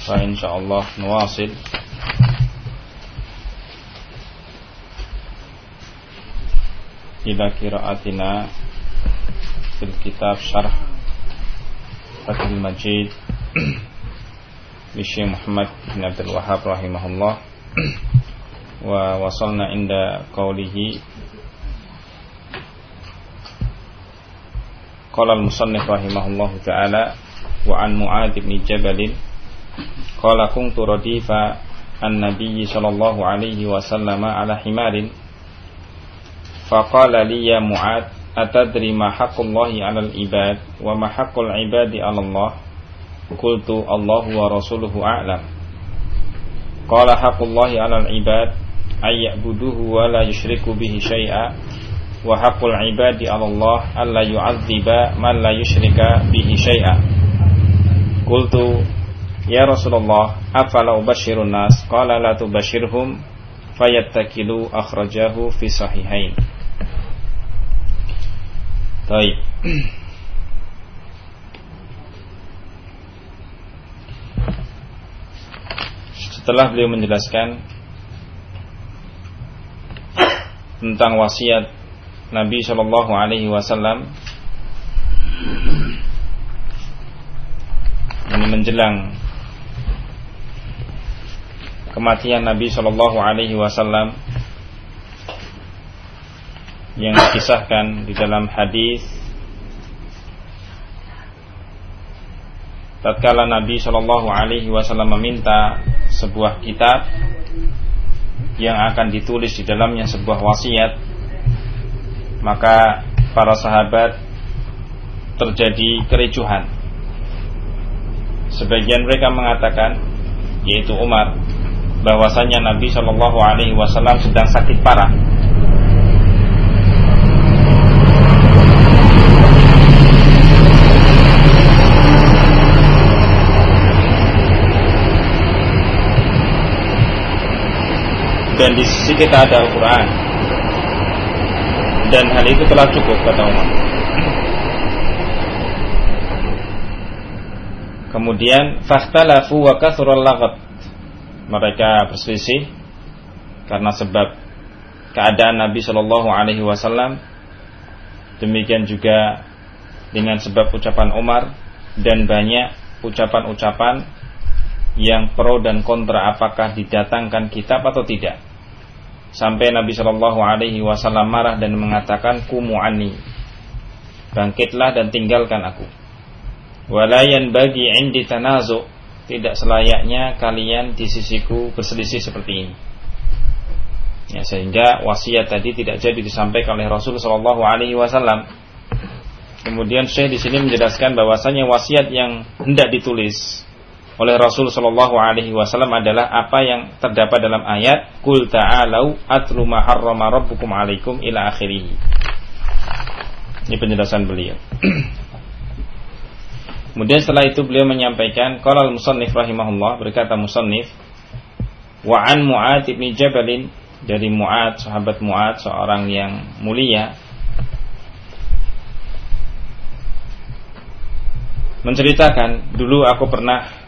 فإن شاء الله نواصل إلى قراءتنا في الكتاب شرح فتح المجيد للشيخ محمد بن عبد الوهاب رحمه الله. ووصلنا عند قوله قال المصنف رحمه الله تعالى وعن معاذ بن جبل قال كنت رديف النبي صلى الله عليه وسلم على حمار فقال لي يا معاذ أتدري ما حق الله على العباد وما حق العباد على الله؟ قلت الله ورسوله أعلم. قال حق الله على العباد أن يعبدوه ولا يشركوا به شيئا وحق العباد على الله ألا يعذب من لا يشرك به شيئا. قلت يا رسول الله أفلا أبشر الناس؟ قال لا تبشرهم فيتكلوا. أخرجاه في صحيحين. Baik. Setelah beliau menjelaskan tentang wasiat Nabi Shallallahu Alaihi Wasallam menjelang kematian Nabi Shallallahu Alaihi Wasallam yang dikisahkan di dalam hadis tatkala Nabi Shallallahu Alaihi Wasallam meminta sebuah kitab yang akan ditulis di dalamnya sebuah wasiat, maka para sahabat terjadi kericuhan. Sebagian mereka mengatakan, yaitu Umar, bahwasanya Nabi Shallallahu Alaihi Wasallam sedang sakit parah. Dan di sisi kita ada Al-Quran, dan hal itu telah cukup, kata Umar. Kemudian fakhtalafu wa kathural laghat, mereka berselisih karena sebab keadaan Nabi Shallallahu Alaihi Wasallam. Demikian juga dengan sebab ucapan Umar, dan banyak ucapan-ucapan yang pro dan kontra apakah didatangkan kitab atau tidak. Sampai Nabi Shallallahu Alaihi Wasallam marah dan mengatakan, kumu anni, bangkitlah dan tinggalkan aku. Walayan bagi indi tanazu, tidak selayaknya kalian di sisiku berselisih seperti ini. Ya, sehingga wasiat tadi tidak jadi disampaikan oleh Rasul Shallallahu Alaihi Wasallam. Kemudian Syekh di sini menjelaskan bahwasanya wasiat yang hendak ditulis oleh Rasul Shallallahu Alaihi Wasallam adalah apa yang terdapat dalam ayat Qul ta'alau atlu ma harrama rabbukum alaikum ila akhirih. Ini penjelasan beliau. Kemudian setelah itu beliau menyampaikan qala al-musannif rahimahullah, berkata musannif, wa an Mu'adz bin Jabal, dari Mu'adz, sahabat Mu'adz, seorang yang mulia, menceritakan, dulu aku pernah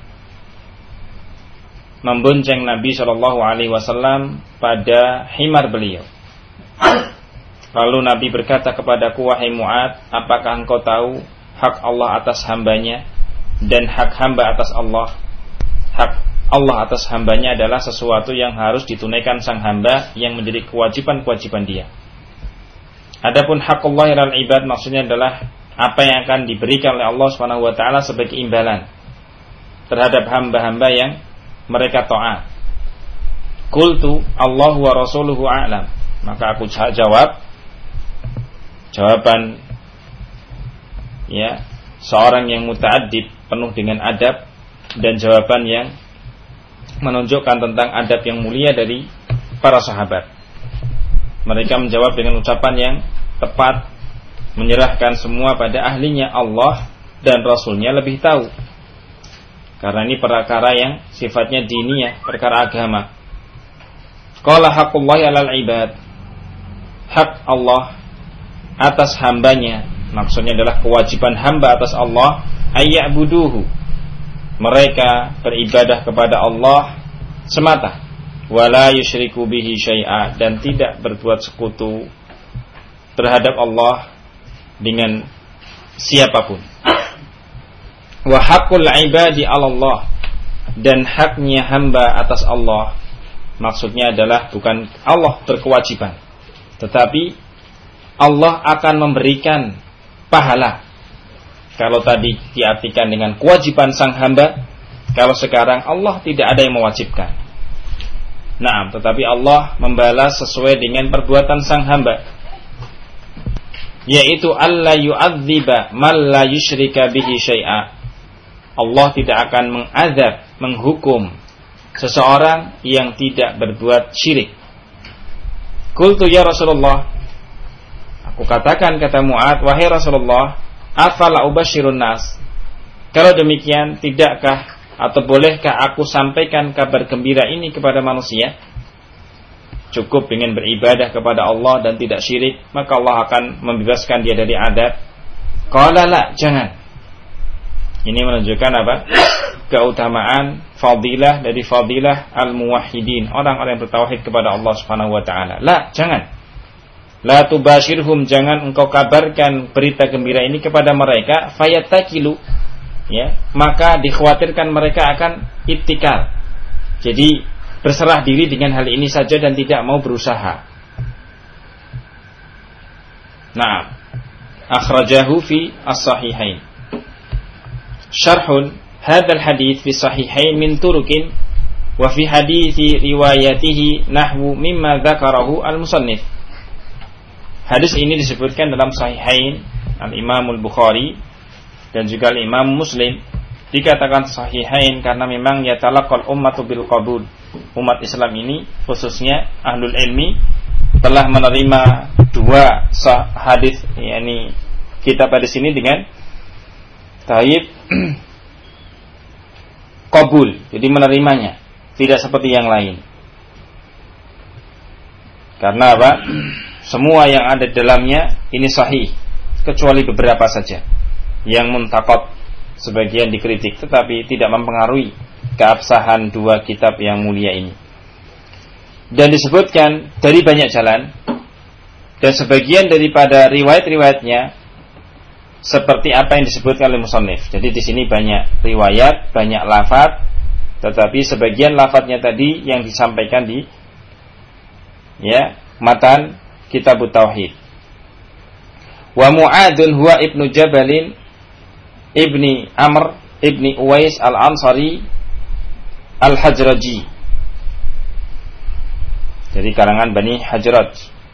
membonceng Nabi Shallallahu Alaihi Wasallam pada himar beliau. Lalu Nabi berkata kepadaku, wahai Mu'adz, apakah engkau tahu hak Allah atas hambanya dan hak hamba atas Allah? Hak Allah atas hambanya adalah sesuatu yang harus ditunaikan sang hamba, yang menjadi kewajiban-kewajiban dia. Adapun hak Allah alal ibad, maksudnya adalah apa yang akan diberikan oleh Allah Subhanahu wa taala sebagai imbalan terhadap hamba-hamba yang mereka taat. Qultu Allah wa rasuluhu a'lam, maka aku jawab jawaban ya seorang yang muta'addib, penuh dengan adab, dan jawaban yang menunjukkan tentang adab yang mulia dari para sahabat. Mereka menjawab dengan ucapan yang tepat, menyerahkan semua pada ahlinya. Allah dan Rasulnya lebih tahu, karena ini perkara yang sifatnya diniyah, perkara agama. Qala haqqullahi 'alal ibad, hak Allah atas hambanya, maksudnya adalah kewajiban hamba atas Allah, ayya'buduhu, mereka beribadah kepada Allah semata, wala yusyriku bihi syai'a, dan tidak berbuat sekutu terhadap Allah dengan siapapun. Wa haqqul ibadi 'ala Allah, dan haknya hamba atas Allah, maksudnya adalah bukan Allah berkewajiban, tetapi Allah akan memberikan pahala. Kalau tadi diartikan dengan kewajiban sang hamba, kalau sekarang Allah tidak ada yang mewajibkan. Nah, tetapi Allah membalas sesuai dengan perbuatan sang hamba, yaitu alla yu'adziba man la yusyrika bihi syai'a. Allah tidak akan mengazab, menghukum seseorang yang tidak berbuat syirik. Qultu ya Rasulullah, aku katakan, kata Mu'adz, wahai Rasulullah, afala ubasyirun nas, kalau demikian tidakkah atau bolehkah aku sampaikan kabar gembira ini kepada manusia? Cukup ingin beribadah kepada Allah dan tidak syirik, maka Allah akan membebaskan dia dari adab. Qala la, jangan. Ini menunjukkan apa? Keutamaan fadilah dari fadilah al-muwahhidin, orang-orang yang bertauhid kepada Allah Subhanahu wa taala. La, jangan. La tubashirhum, jangan engkau kabarkan berita gembira ini kepada mereka, fayattakilu, ya, maka dikhawatirkan mereka akan ittikal. Jadi berserah diri dengan hal ini saja dan tidak mau berusaha. Nah, akhrajahu fi as-sahihain. Syarhun hadzal hadits fi sahihain min turukin wa fi hadithi riwayatihi nahwu mimma dzakarahu al-musannif. Hadis ini disebutkan dalam Sahihain Al-Imam Al-Bukhari dan juga Al-Imam Muslim. Dikatakan Sahihain karena memang yatalaqal ummatu bil qabul. Umat Islam ini khususnya ahlul ilmi telah menerima dua hadis, yakni kitab hadis ini dengan taib qabul, jadi menerimanya, tidak seperti yang lain. Karena apa? Semua yang ada di dalamnya ini sahih, kecuali beberapa saja yang muntaqad, sebagian dikritik, tetapi tidak mempengaruhi keabsahan dua kitab yang mulia ini. Dan disebutkan dari banyak jalan, dan sebagian daripada riwayat-riwayatnya seperti apa yang disebutkan oleh musannif. Jadi di sini banyak riwayat, banyak lafaz, tetapi sebagian lafaznya tadi yang disampaikan di matan Kitab Tauhid. Wa Mu'adzun huwa ibnu Jabalin ibni Amr ibni Uwais al-Ansari al-Hajraji, dari kalangan Bani Hajraj.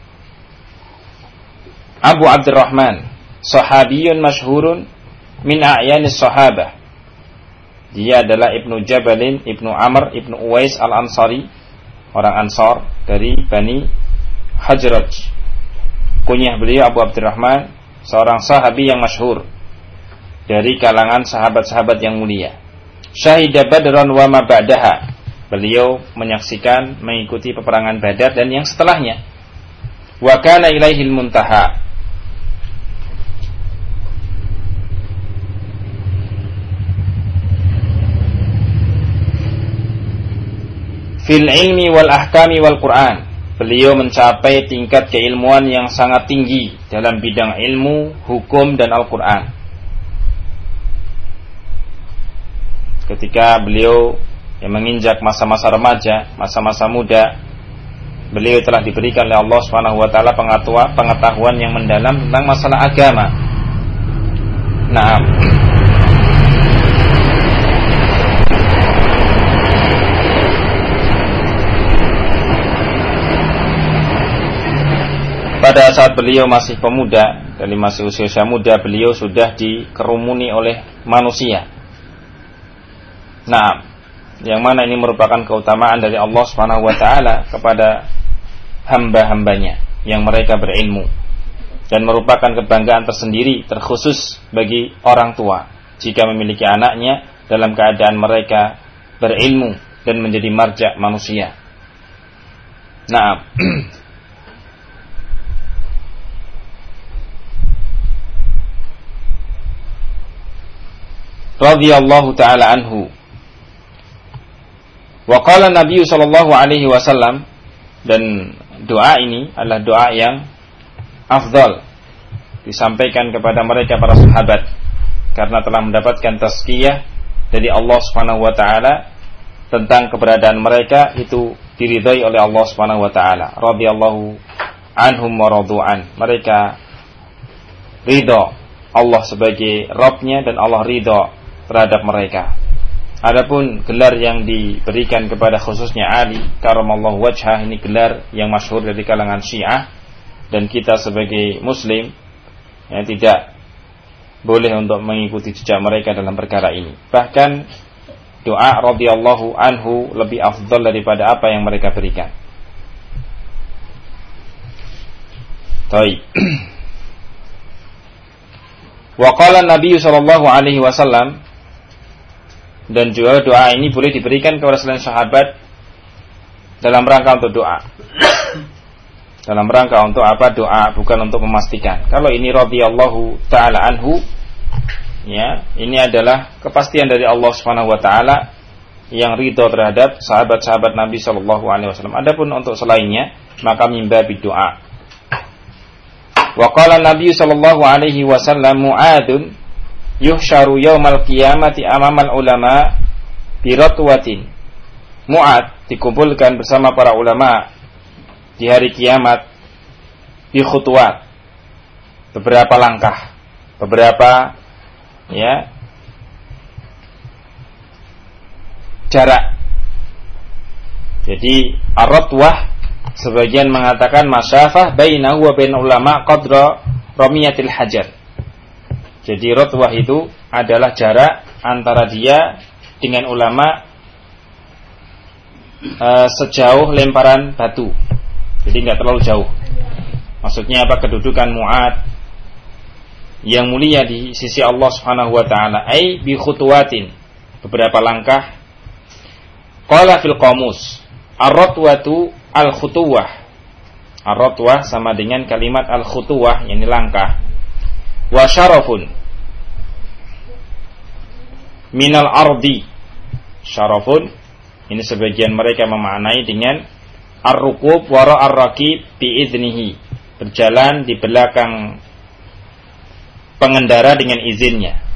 Abu Abdurrahman, sahabiyun masyhurun min a'yanis sahabah. Dia adalah ibnu Jabalin ibnu Amr ibnu Uwais al-Ansari, orang Ansar dari Bani Hajraj. Kunyah beliau Abu Abdurrahman, seorang sahabi yang masyhur dari kalangan sahabat-sahabat yang mulia. Syahida Badran wa ma ba'daha, beliau menyaksikan, mengikuti peperangan Badar dan yang setelahnya. Wa kana ilaihil muntaha, fil ilmi wal ahkami wal Qur'an. Beliau mencapai tingkat keilmuan yang sangat tinggi dalam bidang ilmu, hukum, dan Al-Quran. Ketika beliau yang menginjak masa-masa remaja, masa-masa muda, beliau telah diberikan oleh Allah SWT pengetahuan yang mendalam tentang masalah agama. Nah, pada saat beliau masih pemuda, dari masih usia muda, beliau sudah dikerumuni oleh manusia. Nah, yang mana ini merupakan keutamaan dari Allah Subhanahu wa taala kepada hamba-hambanya yang mereka berilmu, dan merupakan kebanggaan tersendiri terkhusus bagi orang tua jika memiliki anaknya dalam keadaan mereka berilmu dan menjadi marja manusia. Nah, radhiyallahu ta'ala anhu, Wa qala Nabi sallallahu alaihi wasallam, dan doa ini adalah doa yang afdal disampaikan kepada mereka para sahabat karena telah mendapatkan tazkiyah dari Allah Subhanahu wa taala tentang keberadaan mereka itu diridhai oleh Allah Subhanahu wa taala. Radhiyallahu anhum wa radu'an. Mereka ridha Allah sebagai Rabbnya dan Allah ridha terhadap mereka. Adapun gelar yang diberikan kepada khususnya Ali karamallahu wajhah, ini gelar yang masyhur dari kalangan Syiah, dan kita sebagai muslim ya, tidak boleh untuk mengikuti jejak mereka dalam perkara ini. Bahkan doa radhiyallahu anhu lebih afdal daripada apa yang mereka berikan. Baik. Wa qala Nabi sallallahu alaihi wasallam, dan juga doa ini boleh diberikan kepada selain sahabat dalam rangka untuk doa. Dalam rangka untuk apa? Doa, bukan untuk memastikan. Kalau ini radhiyallahu taala anhu, ya, ini adalah kepastian dari Allah Subhanahu wa taala yang ridha terhadap sahabat-sahabat Nabi sallallahu alaihi wasallam. Adapun untuk selainnya, maka mimbabi doa. Wa qala Nabi sallallahu alaihi wasallam, Mu'adun yuhsyaru yaumal qiyamati amamal ulama bi ratwatin. Mu'ad dikumpulkan bersama para ulama di hari kiamat bi khutwat, beberapa langkah, beberapa ya jarak. Jadi ar-ratwah sebagian mengatakan masyafah bainahu wa bain ulama qadra ramiyatil hajar. Jadi ratwah itu adalah jarak antara dia dengan ulama sejauh lemparan batu. Jadi enggak terlalu jauh. Maksudnya apa? Kedudukan Mu'ad yang mulia di sisi Allah Subhanahu wa taala, ai bi khutwatin, beberapa langkah. Qala fil qamus, ar-ratwatu al-khutuwah. Ar-ratwah sama dengan kalimat al-khutuwah, yakni langkah. Wa syarafun minal ardi. Syarafun ini sebagian mereka memaknai dengan ar-rukub wara ar-raqib bi idnihi, berjalan di belakang pengendara dengan izinnya.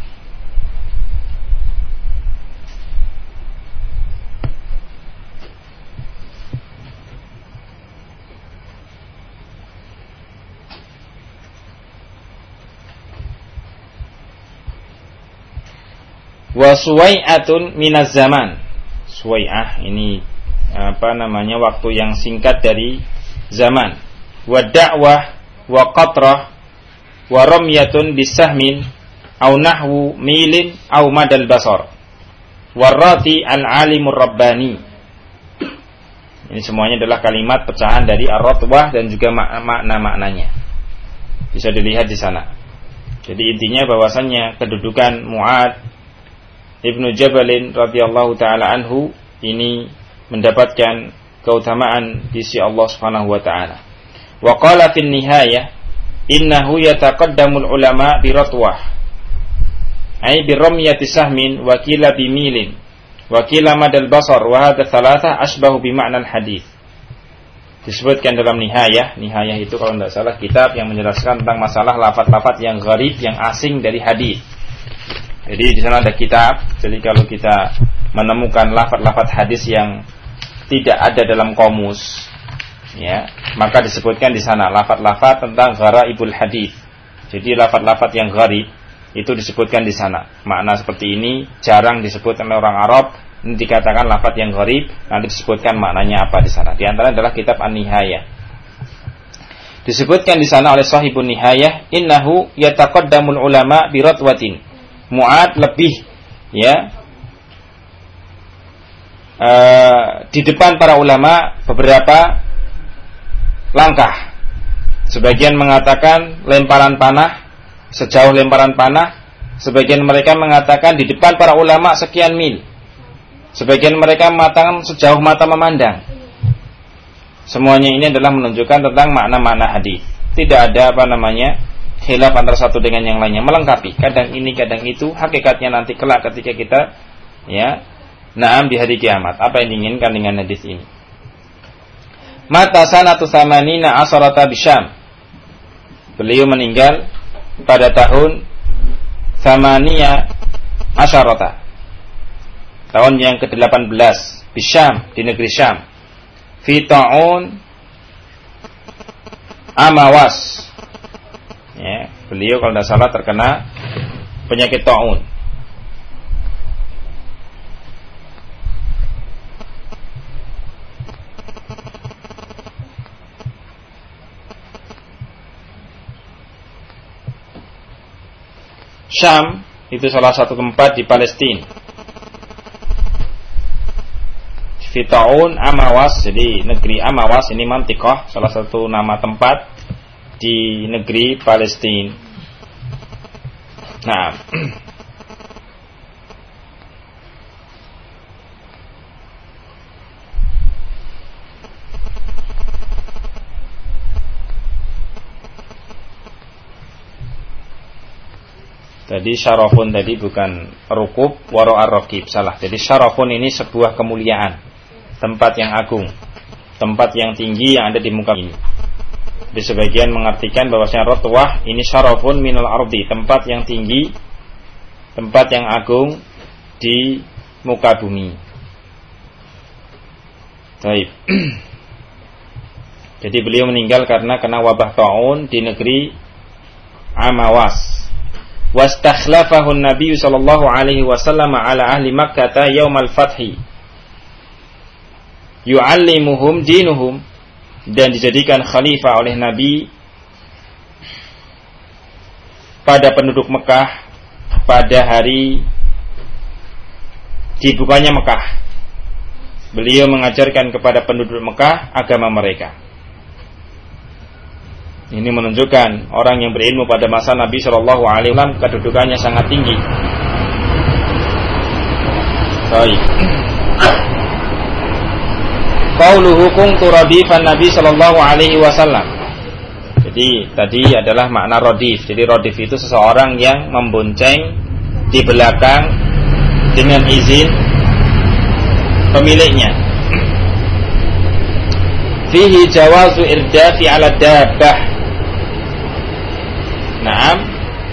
Wa suwai'atun minaz zaman. Suwai'ah ini apa namanya, waktu yang singkat dari zaman. Wa da'wah wa qatrah wa ramyatun bisahmin au nahwu milin au madal basar. Warati al-alimur rabbani. Ini semuanya adalah kalimat pecahan dari ar-ratwah dan juga makna-maknanya. Bisa dilihat di sana. Jadi intinya bahwasannya kedudukan Mu'ad Ibnu Jabalin radhiyallahu taala anhu ini mendapatkan keutamaan di sisi Allah Subhanahu wa taala. Wa qala fin nihayah innahu yataqaddamul ulama bi ratwah, ay bi ramyati sahmin wa qila bi milin wa qila madal basar, wa hadha thalatha asbahu bi ma'nal hadis. Disebutkan dalam nihayah. Nihayah itu kalau tidak salah kitab yang menjelaskan tentang masalah lafaz-lafaz yang gharib, yang asing dari hadis. Jadi di sana ada kitab. Jadi kalau kita menemukan lafaz-lafaz hadis yang tidak ada dalam komus, ya, maka disebutkan di sana lafaz-lafaz tentang gharaibul hadis. Jadi lafaz-lafaz yang gharib itu disebutkan di sana. Makna seperti ini jarang disebut oleh orang Arab. Ini dikatakan lafaz yang gharib, nanti disebutkan maknanya apa di sana. Di antara adalah kitab An-Nihayah. Disebutkan di sana oleh sahibun Nihayah, innahu yataqaddamul ulama bi ratwatin. Mu'ad lebih ya di depan para ulama beberapa langkah. Sebagian mengatakan lemparan panah, sejauh lemparan panah. Sebagian mereka mengatakan di depan para ulama sekian mil. Sebagian mereka mengatakan sejauh mata memandang. Semuanya ini adalah menunjukkan tentang makna-makna hadis. Tidak ada apa namanya khilaf antara satu dengan yang lainnya, melengkapi. Kadang ini, kadang itu. Hakikatnya nanti kelak ketika kita ya Naam, di hari kiamat. Apa yang diinginkan dengan hadis ini? Mata sanatu samanina asharata bisyam. Beliau meninggal pada tahun samaniya asyarata, tahun yang ke-18, bisyam, di negeri Syam. Fi ta'un amawas. Ya, beliau kalau tidak salah terkena penyakit ta'un. Syam itu salah satu tempat di Palestina. Fitaun Amawas, jadi negeri Amawas ini mantiqah, salah satu nama tempat di negeri Palestina. Nah, jadi syarafun tadi bukan rukub, waro ar-raqib, salah. Jadi syarafun ini sebuah kemuliaan, tempat yang agung, tempat yang tinggi yang ada di muka ini. Di sebagian mengartikan bahwasanya rotwah ini syarafun minal ardi, tempat yang tinggi, tempat yang agung di muka bumi. Baik. Jadi beliau meninggal karena kena wabah ta'un di negeri Amawas. Wastakhlafahu an-nabiy sallallahu alaihi wasallam ala ahli Makkah yaumal fathi yu'allimuhum dinuhum, dan dijadikan khalifah oleh Nabi pada penduduk Mekah pada hari dibukanya Mekah. Beliau mengajarkan kepada penduduk Mekah agama mereka. Ini menunjukkan orang yang berilmu pada masa Nabi Shallallahu Alaihi Wasallam kedudukannya sangat tinggi. Baik. Qauluhu kuntu radifan Nabi Shallallahu Alaihi Wasallam. Jadi tadi adalah makna radif. Jadi radif itu seseorang yang membonceng di belakang dengan izin pemiliknya. Fihi jawazu irdafi ala dabbah. Naam.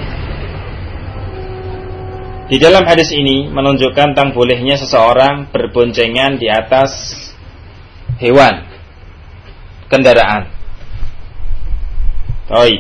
Di dalam hadis ini menunjukkan tentang bolehnya seseorang berboncengan di atas hewan, kendaraan. Baik.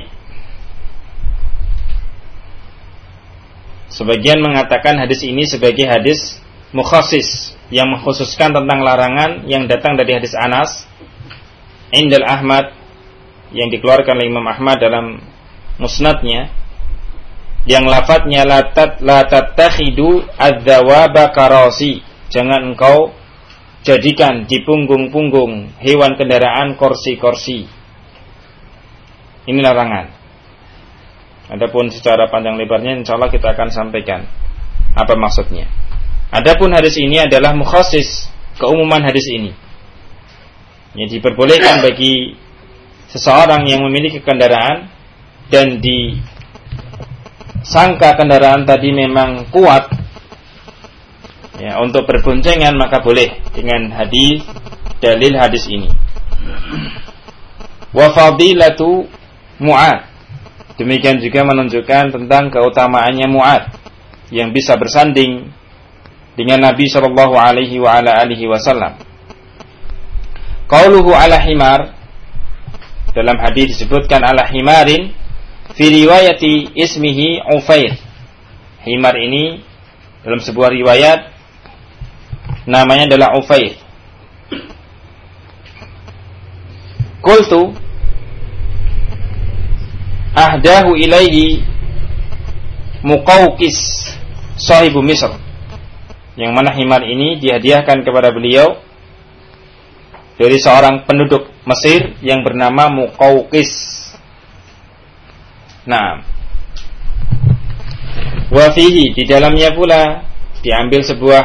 Sebagian mengatakan hadis ini sebagai hadis mukhassis, yang mengkhususkan tentang larangan yang datang dari hadis Anas Indal Ahmad, yang dikeluarkan oleh Imam Ahmad dalam musnadnya, yang lafadznya la tattakhidu adzawaba karasi, jangan engkau jadikan di punggung-punggung hewan kendaraan kursi-kursi. Ini larangan. Adapun secara panjang lebarnya insyaallah kita akan sampaikan apa maksudnya. Adapun hadis ini adalah mukhassis, keumuman hadis ini. Yang diperbolehkan bagi seseorang yang memiliki kendaraan dan disangka kendaraan tadi memang kuat, ya, untuk berboncengan, maka boleh dengan hadis, dalil hadis ini. Wa fadilatu Mu'ad, demikian juga menunjukkan tentang keutamaannya Mu'ad yang bisa bersanding dengan Nabi sallallahu alaihi wa ala alihi wasallam. Qauluhu ala himar, dalam hadis disebutkan ala himarin fi riwayati ismihi Ufair. Himar ini dalam sebuah riwayat namanya adalah Ufair. Qultu ahdahu ilaihi Muqawqis sahibu Misr, yang mana himar ini dihadiahkan kepada beliau dari seorang penduduk Mesir yang bernama Muqawqis. Nah, wa fihi, di dalamnya pula diambil sebuah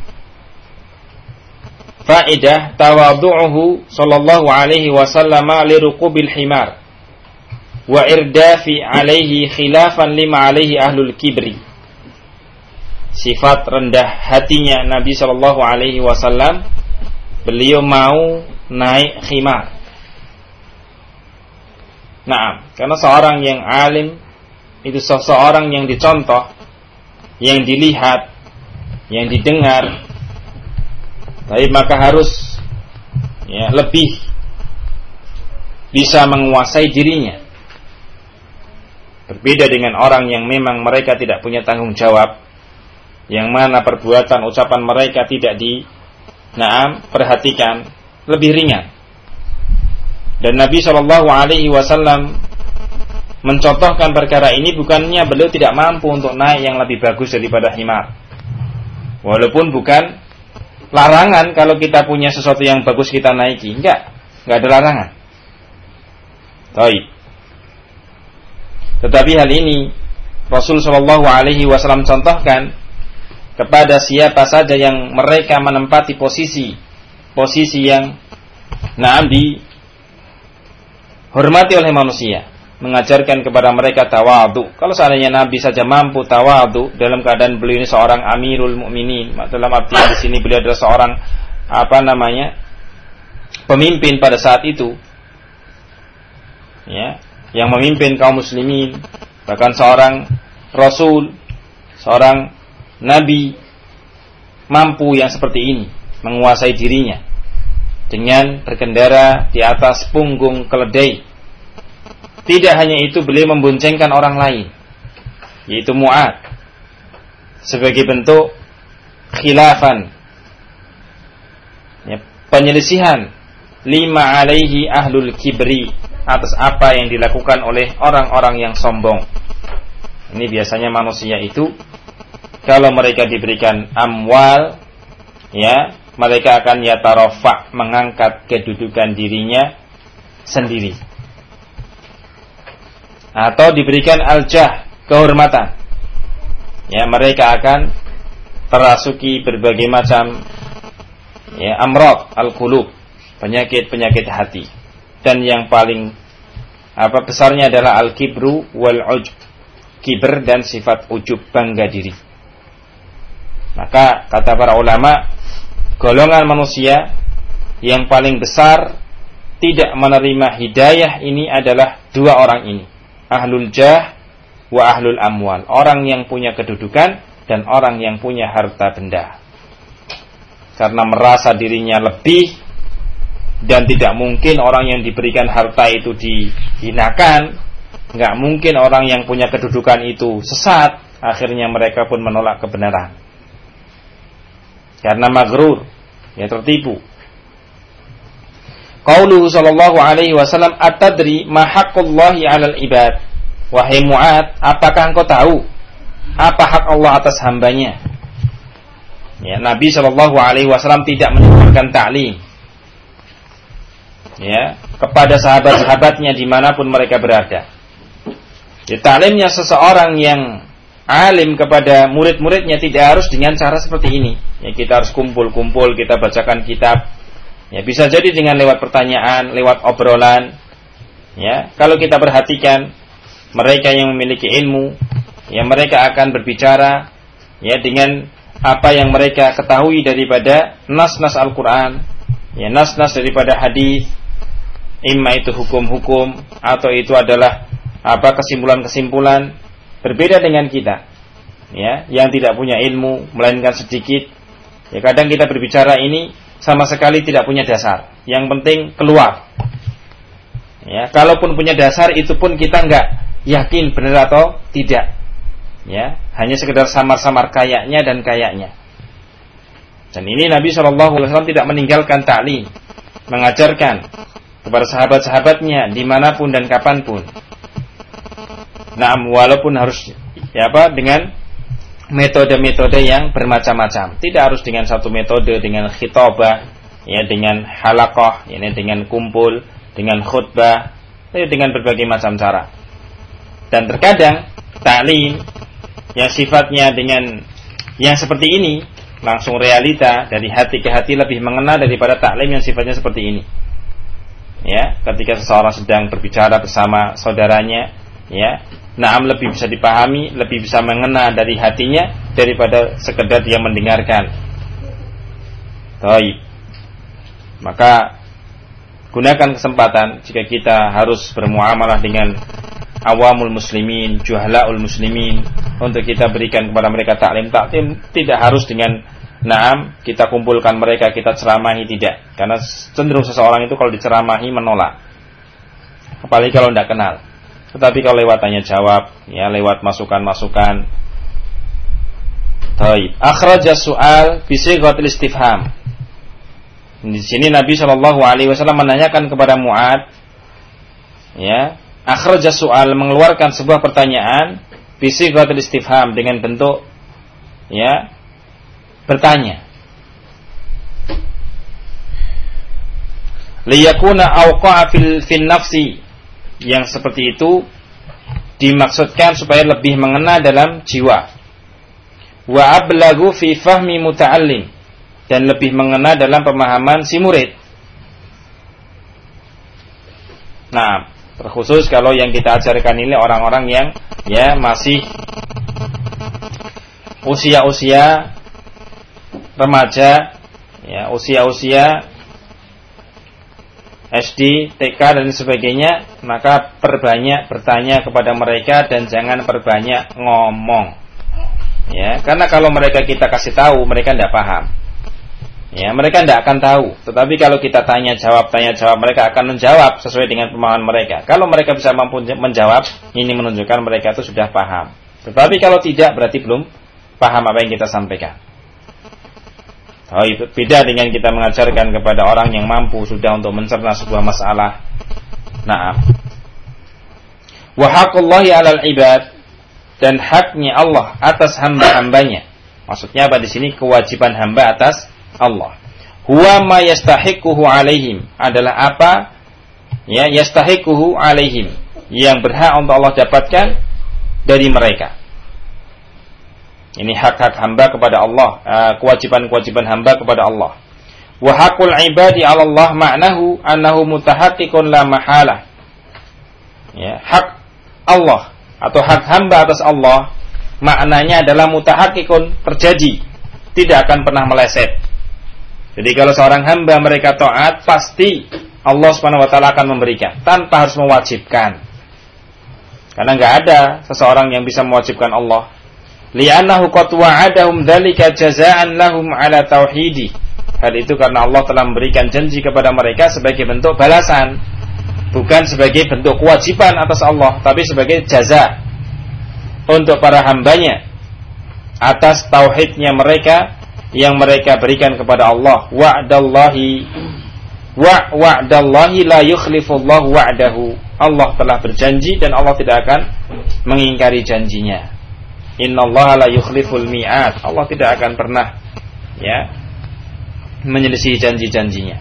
faedah, tawadhu'uhu sallallahu alaihi wasallam li ruqubil himar wa irdafi alaihi khilafan lima alaihi ahlul kibri. sifat rendah hatinya Nabi Shallallahu Alaihi Wasallam, beliau mau naik khimar. Nah, karena seorang yang alim itu seseorang yang dicontoh, yang dilihat, yang didengar, tapi maka harus lebih bisa menguasai dirinya. Berbeda dengan orang yang memang mereka tidak punya tanggung jawab, yang mana perbuatan ucapan mereka tidak perhatikan, lebih ringan. Dan Nabi Shallallahu Alaihi Wasallam mencontohkan perkara ini, bukannya beliau tidak mampu untuk naik yang lebih bagus daripada himar. Walaupun bukan larangan kalau kita punya sesuatu yang bagus kita naiki, enggak ada larangan. Baik. Tetapi hal ini Rasul Shallallahu Alaihi Wasallam contohkan kepada siapa saja yang mereka menempati posisi yang dihormati oleh manusia, mengajarkan kepada mereka tawadhu. Kalau seandainya Nabi saja mampu tawadhu dalam keadaan beliau ini seorang Amirul Mukminin, dalam artian di sini beliau adalah seorang pemimpin pada saat itu, yang memimpin kaum muslimin, bahkan seorang Rasul, seorang Nabi mampu yang seperti ini, menguasai dirinya dengan berkendara di atas punggung keledai. Tidak hanya itu, beliau memboncengkan orang lain, yaitu Mu'ad, sebagai bentuk khilafan, penyelisihan lima alaihi ahlul kibri, atas apa yang dilakukan oleh orang-orang yang sombong. Ini biasanya manusia itu kalau mereka diberikan amwal, mereka akan yatarafa, mengangkat kedudukan dirinya sendiri. Atau diberikan aljah, kehormatan, mereka akan terasuki berbagai macam amrad al-qulub, penyakit hati. Dan yang paling besarnya adalah al-kibru wal-ujb, kiber dan sifat ujub, bangga diri. Maka kata para ulama, golongan manusia yang paling besar tidak menerima hidayah ini adalah dua orang ini, ahlul jah wa ahlul amwal, orang yang punya kedudukan dan orang yang punya harta benda. Karena merasa dirinya lebih, dan tidak mungkin orang yang diberikan harta itu dihinakan, nggak mungkin orang yang punya kedudukan itu sesat. Akhirnya mereka pun menolak kebenaran karena maghrur, tertipu. Qauluhu sallallahu alaihi wasallam, atadri ma haqqullahi 'alal ibad. Wahai Mu'ad, apakah engkau tahu apa hak Allah atas hambanya? Nabi sallallahu alaihi wasallam tidak menyebarkan ta'lim kepada sahabat-sahabatnya dimanapun mereka berada. Ta'limnya seseorang yang alim kepada murid-muridnya tidak harus dengan cara seperti ini. Kita harus kumpul-kumpul, kita bacakan kitab. Bisa jadi dengan lewat pertanyaan, lewat obrolan. Kalau kita perhatikan mereka yang memiliki ilmu, mereka akan berbicara dengan apa yang mereka ketahui daripada nas-nas Al-Quran, nas-nas daripada hadis, imma itu hukum-hukum atau itu adalah kesimpulan-kesimpulan. Berbeda dengan kita, yang tidak punya ilmu, melainkan sedikit. Kadang kita berbicara ini sama sekali tidak punya dasar. Yang penting keluar. Kalaupun punya dasar, itu pun kita nggak yakin benar atau tidak. Hanya sekedar samar-samar kayaknya dan kayaknya. Dan ini Nabi SAW tidak meninggalkan ta'lim, mengajarkan kepada sahabat-sahabatnya dimanapun dan kapanpun. Walaupun harus dengan metode-metode yang bermacam-macam. Tidak harus dengan satu metode, dengan khitobah, dengan halaqah, dengan kumpul, dengan khutbah, dengan berbagai macam cara. Dan terkadang ta'lim yang sifatnya dengan yang seperti ini, langsung realita dari hati ke hati, lebih mengena daripada ta'lim yang sifatnya seperti ini. Ketika seseorang sedang berbicara bersama saudaranya, ya, naam lebih bisa dipahami, lebih bisa mengena dari hatinya daripada sekedar dia mendengarkan. Baik. Maka gunakan kesempatan jika kita harus bermuamalah dengan awamul muslimin, juhalaul muslimin, untuk kita berikan kepada mereka taklim tidak harus dengan naam kita kumpulkan mereka, kita ceramahi, tidak. Karena cenderung seseorang itu kalau diceramahi menolak, apalagi kalau tidak kenal. Tetapi kalau lewat tanya jawab, ya, lewat masukan-masukan. Taib. Akhraja su'al bi sighatil istifham. Di sini Nabi Shallallahu alaihi wasallam menanyakan kepada Mu'ad, ya, akhraja su'al, mengeluarkan sebuah pertanyaan bi sighatil istifham, dengan bentuk, ya, bertanya. Liyakuna awqa'a fil nafsi, yang seperti itu dimaksudkan supaya lebih mengena dalam jiwa. Wa ablagu fi fahmi muta'allim, dan lebih mengena dalam pemahaman si murid. Nah, terkhusus kalau yang kita ajarkan ini orang-orang yang, ya, masih usia-usia remaja, ya, usia-usia SD, TK dan sebagainya, maka perbanyak bertanya kepada mereka dan jangan perbanyak ngomong. Ya, karena kalau mereka kita kasih tahu, mereka tidak paham. Ya, mereka tidak akan tahu. Tetapi kalau kita tanya jawab, mereka akan menjawab sesuai dengan pemahaman mereka. Kalau mereka bisa mampu menjawab, ini menunjukkan mereka itu sudah paham. Tetapi kalau tidak, berarti belum paham apa yang kita sampaikan. Oh, itu beda dengan kita mengajarkan kepada orang yang mampu sudah untuk mencerna sebuah masalah. Naam. Wa haqqullahi 'alal ibad, dan haknya Allah atas hamba-hambanya. Maksudnya apa di sini? Kewajiban hamba atas Allah. Huwa ma yastahiquhu 'alaihim, adalah apa, ya, yastahiquhu 'alaihim, yang berhak untuk Allah dapatkan dari mereka. Ini hak-hak hamba kepada Allah, kewajiban-kewajiban hamba kepada Allah. Wa haqqul ibadi 'ala Allah ma'nahu annahu mutahaqqiqun la mahalah. Ya, hak Allah atau hak hamba atas Allah maknanya adalah mutahaqqiqun, terjadi, tidak akan pernah meleset. Jadi kalau seorang hamba mereka taat, pasti Allah Subhanahu wa taala akan memberikan tanpa harus mewajibkan. Karena enggak ada seseorang yang bisa mewajibkan Allah. Li'annahu qad wa'adahum dzalika jazaa'an lahum 'ala tauhidi. Hal itu karena Allah telah memberikan janji kepada mereka sebagai bentuk balasan, bukan sebagai bentuk kewajiban atas Allah, tapi sebagai jaza untuk para hambanya atas tauhidnya mereka yang mereka berikan kepada Allah. Wa'dallahi la yukhlifullahu wa'dahu. Allah telah berjanji dan Allah tidak akan mengingkari janjinya. Innallaha la yukhliful mi'ad. Allah tidak akan pernah, ya, menyelisih janji-janjinya.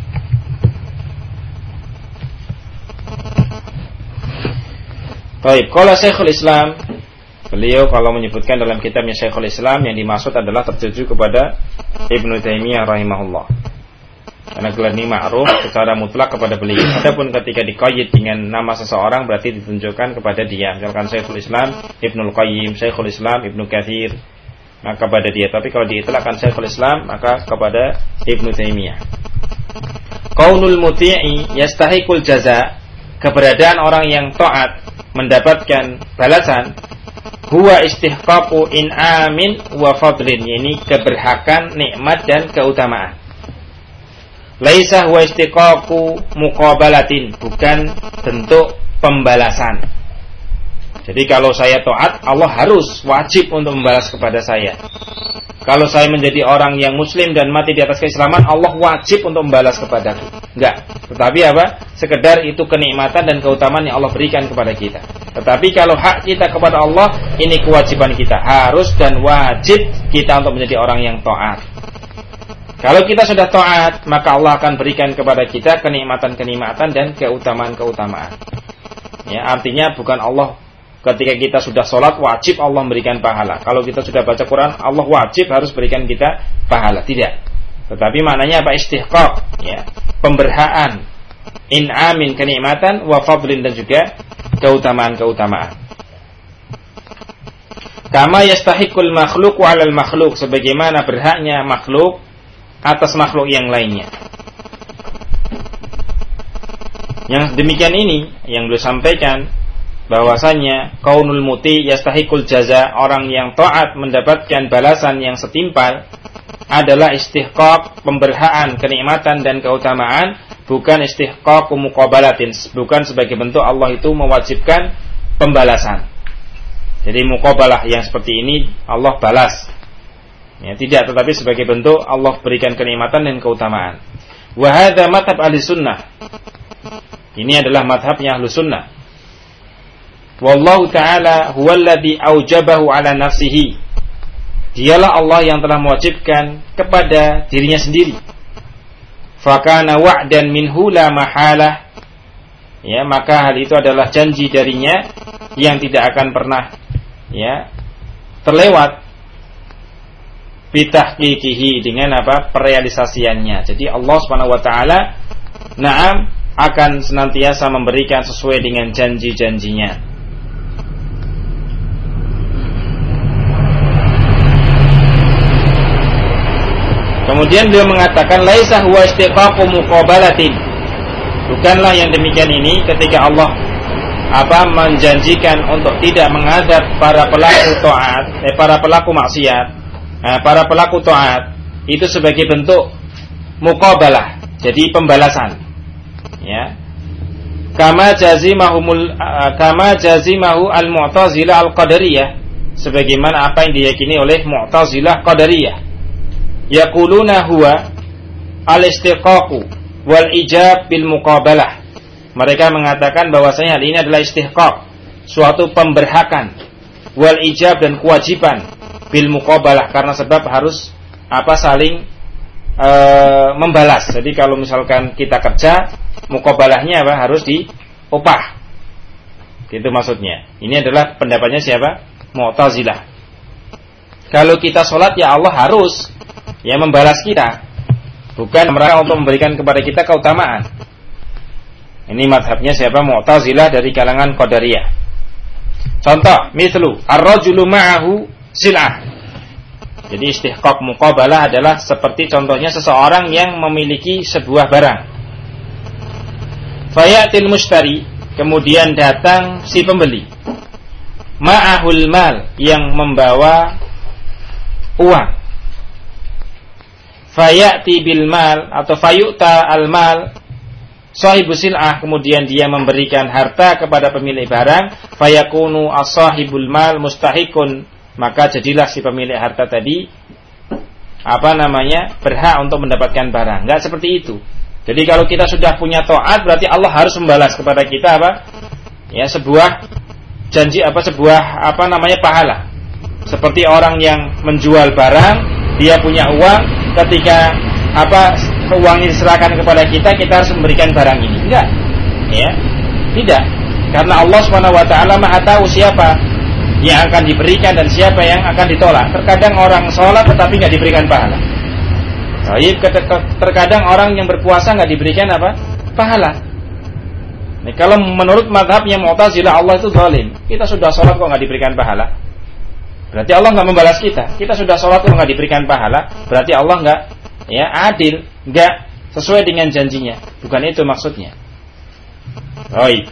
Baik, qala Syekhul Islam, beliau kalau menyebutkan dalam kitabnya Syekhul Islam, yang dimaksud adalah tertuju kepada Ibnu Taimiyah rahimahullah. Karena gelar ini ma'ruf secara mutlak kepada beliau. Adapun ketika diqayyid dengan nama seseorang berarti ditunjukkan kepada dia. Misalkan Syekhul Islam Ibnul Qayyim, Syekhul Islam Ibnu Katsir, maka kepada dia. Tapi kalau diitlaqkan Syekhul Islam, maka kepada Ibnu Taimiyah. Qaulul muti'i yastahiqul jaza, keberadaan orang yang taat mendapatkan balasan. Huwa istihqaqu in'amin wa fadlin, ini keberhakan, nikmat dan keutamaan. Laisa huwa istiqaqu muqabalatin, bukan bentuk pembalasan. Jadi kalau saya taat, Allah harus wajib untuk membalas kepada saya. Kalau saya menjadi orang yang muslim dan mati di atas keislaman, Allah wajib untuk membalas kepadaku. Enggak. Tetapi apa? Sekedar itu kenikmatan dan keutamaan yang Allah berikan kepada kita. Tetapi kalau hak kita kepada Allah, ini kewajiban kita, harus dan wajib kita untuk menjadi orang yang taat. Kalau kita sudah taat, maka Allah akan berikan kepada kita kenikmatan-kenikmatan dan keutamaan-keutamaan. Ya, artinya bukan Allah ketika kita sudah sholat wajib Allah memberikan pahala. Kalau kita sudah baca Quran, Allah wajib harus berikan kita pahala. Tidak. Tetapi maknanya apa? Istihqaq, ya, pemberhaan, in'amin, kenikmatan, wa fadlin, dan juga keutamaan-keutamaan. Kama yastahiqul makhluq 'alal makhluq, sebagaimana berhaknya makhluk atas makhluk yang lainnya. Yang demikian ini yang beliau sampaikan bahwasanya kaunul muti yastahiqul jaza, orang yang taat mendapatkan balasan yang setimpal, adalah istihqaq pemberhaan kenikmatan dan keutamaan, bukan istihqaq muqabalatin, bukan sebagai bentuk Allah itu mewajibkan pembalasan. Jadi muqabalah yang seperti ini Allah balas, ya, tidak, tetapi sebagai bentuk Allah berikan kenikmatan dan keutamaan. Wa hadza madhab ahli sunnah, ini adalah madhabnya ahli sunnah. Wallahu ta'ala huwallazi aujabahu ala nafsihi, dialah Allah yang telah mewajibkan kepada dirinya sendiri. Fakana wa'dan minhu la mahalah, ya, maka hal itu adalah janji darinya yang tidak akan pernah, ya, terlewat. Bitahqiqihi, dengan apa? Perealisasiannya. Jadi Allah Subhanahu wa taala na'am akan senantiasa memberikan sesuai dengan janji-janjinya. Kemudian beliau mengatakan laisa huwa istiqaqu muqabalatin, bukanlah yang demikian ini ketika Allah menjanjikan untuk tidak mengadab para pelaku taat, para pelaku maksiat, para pelaku taat itu sebagai bentuk muqabalah, jadi pembalasan, ya. Kama jazimahu al-mu'tazilah al-qadariyah, sebagaimana apa yang diyakini oleh mu'tazilah qadariyah. Yaquluna huwa al-istiqaqu wal ijab bil muqabalah. Mereka mengatakan bahwasanya hal ini adalah istihqaq, suatu pemberhakan, wal ijab dan kewajiban, bil muqabalah, karena sebab harus saling membalas. Jadi kalau misalkan kita kerja, muqabalahnya harus diupah. Gitu maksudnya. Ini adalah pendapatnya siapa? Mu'tazilah. Kalau kita sholat, ya Allah harus membalas kita, bukan mereka untuk memberikan kepada kita keutamaan. Ini madhabnya siapa? Mu'tazilah dari kalangan Qadariyah. Contoh, mislu ar-rajulu ma'ahu sil'ah. Jadi istihqaq muqabalah adalah seperti contohnya seseorang yang memiliki sebuah barang. Fayatil mushtari, kemudian datang si pembeli. Ma'ahul mal, yang membawa uang. Fayati bil mal atau fayu'ta al mal sahibu sil'ah, kemudian dia memberikan harta kepada pemilik barang, fayakunu as-sahibul mal mustahiqun, maka jadilah si pemilik harta tadi berhak untuk mendapatkan barang. Enggak seperti itu. Jadi kalau kita sudah punya taat, berarti Allah harus membalas kepada kita sebuah janji, pahala. Seperti orang yang menjual barang, dia punya uang, ketika uang ini diserahkan kepada kita, kita harus memberikan barang ini. Enggak, ya, tidak, karena Allah Subhanahu wa taala Maha tahu siapa yang akan diberikan dan siapa yang akan ditolak. Terkadang orang sholat tetapi nggak diberikan pahala. Terkadang orang yang berpuasa nggak diberikan pahala. Nih, kalau menurut madhabnya Mu'tazilah, Allah itu zalim. Kita sudah sholat kok nggak diberikan pahala, berarti Allah nggak membalas kita. Kita sudah sholat kok nggak diberikan pahala, berarti Allah nggak adil, nggak sesuai dengan janjinya. Bukan itu maksudnya. Baik.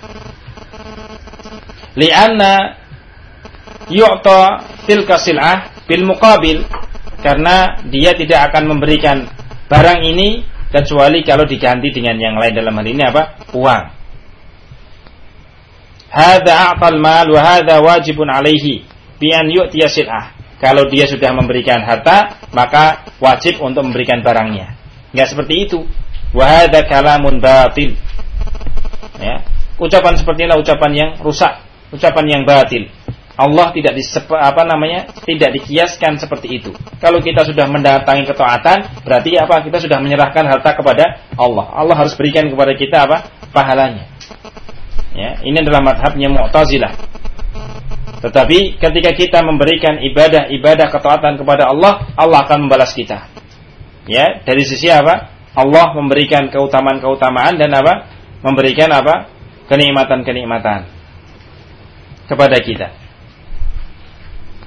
Li'anna yu'ta tilka sil'ah bil muqabil, karena dia tidak akan memberikan barang ini kecuali kalau diganti dengan yang lain. Dalam hal ini uang. Hadza a'tal mal wa hadza wajibun alaihi bi an yu'tiya sil'ah. Kalau dia sudah memberikan harta, maka wajib untuk memberikan barangnya. Enggak seperti itu. Wa hadza kalamun batil. Ya, ucapan seperti inilah ucapan yang rusak, ucapan yang batil. Allah tidak tidak dikiaskan seperti itu. Kalau kita sudah mendatangi ketaatan, berarti kita sudah menyerahkan harta kepada Allah. Allah harus berikan kepada kita pahalanya. Ya, ini adalah mazhabnya Mu'tazilah. Tetapi ketika kita memberikan ibadah ketaatan kepada Allah, Allah akan membalas kita. Ya, dari sisi Allah memberikan keutamaan dan memberikan kenikmatan-kenikmatan kepada kita.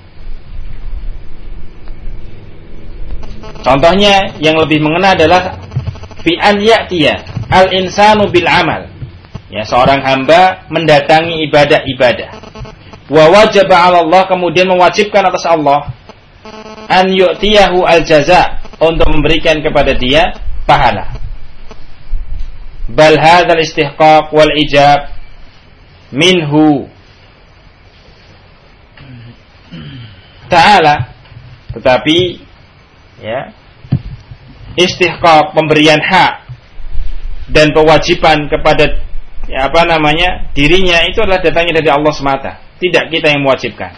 Contohnya yang lebih mengena adalah bi an ya'tiya al-insanu bil amal. Ya, seorang hamba mendatangi ibadah-ibadah. Wa wajaba 'ala Allah, kemudian mewajibkan atas Allah an yu'tiyahu al-jaza, untuk memberikan kepada dia pahala. Bal hadzal istihqaq wal ijab minhu ta'ala, tetapi ya, istihqaq, pemberian hak dan kewajiban kepada dirinya itu adalah datangnya dari Allah semata, tidak kita yang mewajibkan.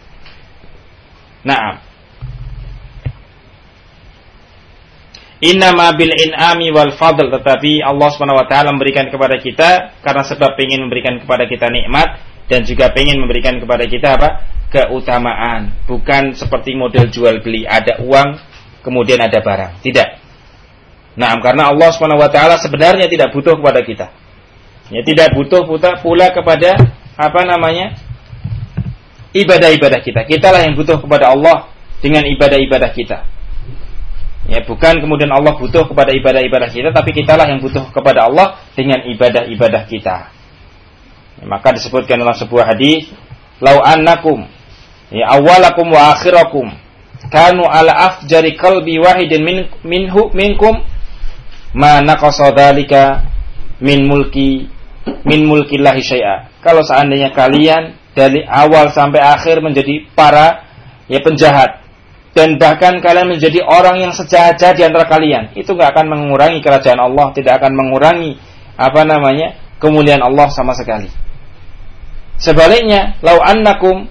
Naam. Innama bil in'ami wal fadl, tetapi Allah Subhanahu wa taala memberikan kepada kita karena sebab ingin memberikan kepada kita nikmat dan juga ingin memberikan kepada kita keutamaan, bukan seperti model jual beli, ada uang kemudian ada barang. Tidak. Nah, karena Allah Subhanahu wa taala sebenarnya tidak butuh kepada kita. Ya, tidak butuh pula kepada ibadah-ibadah kita. Kitalah yang butuh kepada Allah dengan ibadah-ibadah kita. Ya, bukan kemudian Allah butuh kepada ibadah-ibadah kita, tapi kitalah yang butuh kepada Allah dengan ibadah-ibadah kita. Ya, maka disebutkan dalam sebuah hadis, "Lau annakum ya awwalakum wa akhirakum kanu ala afjari qalbi wahidin minkum ma naqasa dzalika min mulkillahi syai'a." Kalau seandainya kalian dari awal sampai akhir menjadi para penjahat, dan bahkan kalian menjadi orang yang sejahat-jahat di antara kalian, itu enggak akan mengurangi kerajaan Allah, tidak akan mengurangi kemuliaan Allah sama sekali. Sebaliknya, lau annakum